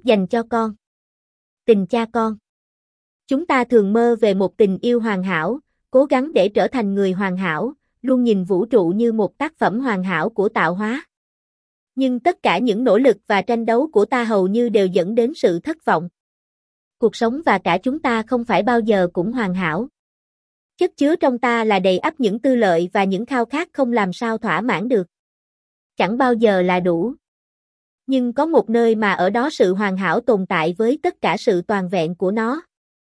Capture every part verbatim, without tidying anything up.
Dành cho con. Tình cha con. Chúng ta thường mơ về một tình yêu hoàn hảo, cố gắng để trở thành người hoàn hảo, luôn nhìn vũ trụ như một tác phẩm hoàn hảo của tạo hóa. Nhưng tất cả những nỗ lực và tranh đấu của ta hầu như đều dẫn đến sự thất vọng. Cuộc sống và cả chúng ta không phải bao giờ cũng hoàn hảo. Chất chứa trong ta là đầy ắp những tư lợi và những khao khát không làm sao thỏa mãn được. Chẳng bao giờ là đủ. Nhưng có một nơi mà ở đó sự hoàn hảo tồn tại với tất cả sự toàn vẹn của nó.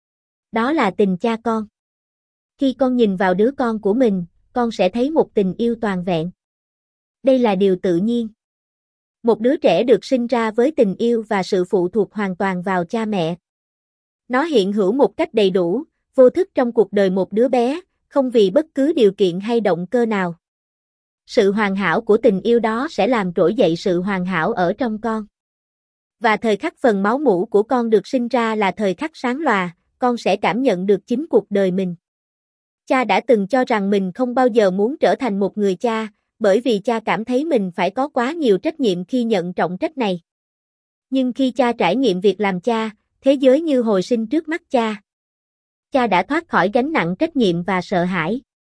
Đó là tình cha con. Khi con nhìn vào đứa con của mình, con sẽ thấy một tình yêu toàn vẹn. Đây là điều tự nhiên. Một đứa trẻ được sinh ra với tình yêu và sự phụ thuộc hoàn toàn vào cha mẹ. Nó hiện hữu một cách đầy đủ, vô thức trong cuộc đời một đứa bé, không vì bất cứ điều kiện hay động cơ nào. Sự hoàn hảo của tình yêu đó sẽ làm trỗi dậy sự hoàn hảo ở trong con. Và thời khắc phần máu mủ của con được sinh ra là thời khắc sáng lòa, con sẽ cảm nhận được chính cuộc đời mình. Cha đã từng cho rằng mình không bao giờ muốn trở thành một người cha, bởi vì cha cảm thấy mình phải có quá nhiều trách nhiệm khi nhận trọng trách này. Nhưng khi cha trải nghiệm việc làm cha, thế giới như hồi sinh trước mắt cha. Cha đã thoát khỏi gánh nặng trách nhiệm và sợ hãi.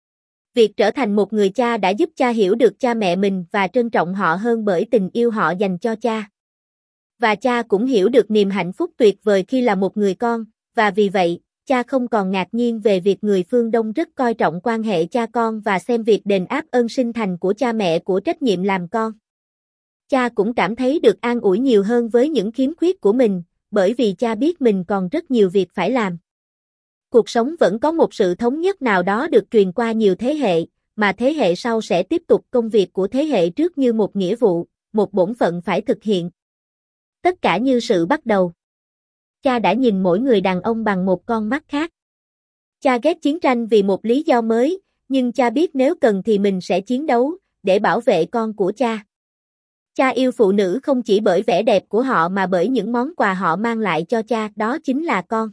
Việc trở thành một người cha đã giúp cha hiểu được cha mẹ mình và trân trọng họ hơn bởi tình yêu họ dành cho cha. Và cha cũng hiểu được niềm hạnh phúc tuyệt vời khi là một người con, và vì vậy, cha không còn ngạc nhiên về việc người phương Đông rất coi trọng quan hệ cha con và xem việc đền áp ơn sinh thành của cha mẹ của trách nhiệm làm con. Cha cũng cảm thấy được an ủi nhiều hơn với những khiếm khuyết của mình, bởi vì cha biết mình còn rất nhiều việc phải làm. Cuộc sống vẫn có một sự thống nhất nào đó được truyền qua nhiều thế hệ, mà thế hệ sau sẽ tiếp tục công việc của thế hệ trước như một nghĩa vụ, một bổn phận phải thực hiện. Tất cả như sự bắt đầu. Cha đã nhìn mỗi người đàn ông bằng một con mắt khác. Cha ghét chiến tranh vì một lý do mới, nhưng cha biết nếu cần thì mình sẽ chiến đấu, để bảo vệ con của cha. Cha yêu phụ nữ không chỉ bởi vẻ đẹp của họ mà bởi những món quà họ mang lại cho cha, đó chính là con.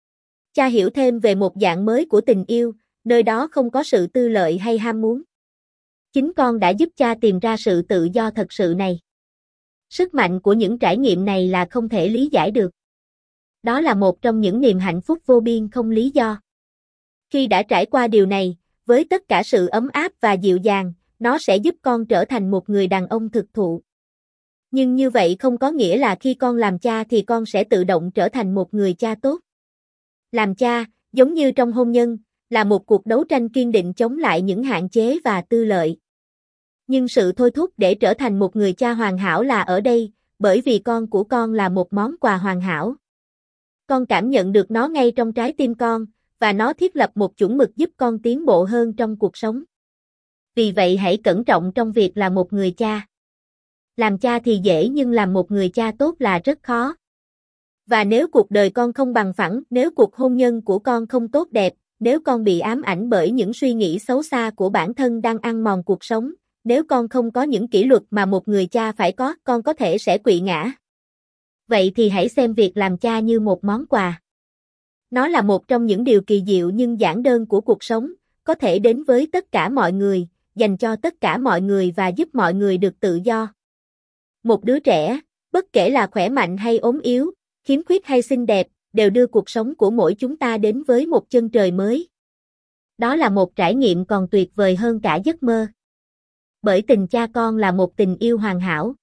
Cha hiểu thêm về một dạng mới của tình yêu, nơi đó không có sự tư lợi hay ham muốn. Chính con đã giúp cha tìm ra sự tự do thật sự này. Sức mạnh của những trải nghiệm này là không thể lý giải được. Đó là một trong những niềm hạnh phúc vô biên không lý do. Khi đã trải qua điều này, với tất cả sự ấm áp và dịu dàng, nó sẽ giúp con trở thành một người đàn ông thực thụ. Nhưng như vậy không có nghĩa là khi con làm cha thì con sẽ tự động trở thành một người cha tốt. Làm cha, giống như trong hôn nhân, là một cuộc đấu tranh kiên định chống lại những hạn chế và tư lợi. Nhưng sự thôi thúc để trở thành một người cha hoàn hảo là ở đây, bởi vì con của con là một món quà hoàn hảo. Con cảm nhận được nó ngay trong trái tim con, và nó thiết lập một chuẩn mực giúp con tiến bộ hơn trong cuộc sống. Vì vậy hãy cẩn trọng trong việc là một người cha. Làm cha thì dễ nhưng làm một người cha tốt là rất khó. Và nếu cuộc đời con không bằng phẳng, nếu cuộc hôn nhân của con không tốt đẹp, nếu con bị ám ảnh bởi những suy nghĩ xấu xa của bản thân đang ăn mòn cuộc sống, nếu con không có những kỷ luật mà một người cha phải có, con có thể sẽ quỵ ngã. Vậy thì hãy xem việc làm cha như một món quà. Nó là một trong những điều kỳ diệu nhưng giản đơn của cuộc sống, có thể đến với tất cả mọi người, dành cho tất cả mọi người và giúp mọi người được tự do. Một đứa trẻ, bất kể là khỏe mạnh hay ốm yếu, khiếm khuyết hay xinh đẹp, đều đưa cuộc sống của mỗi chúng ta đến với một chân trời mới. Đó là một trải nghiệm còn tuyệt vời hơn cả giấc mơ. Bởi tình cha con là một tình yêu hoàn hảo.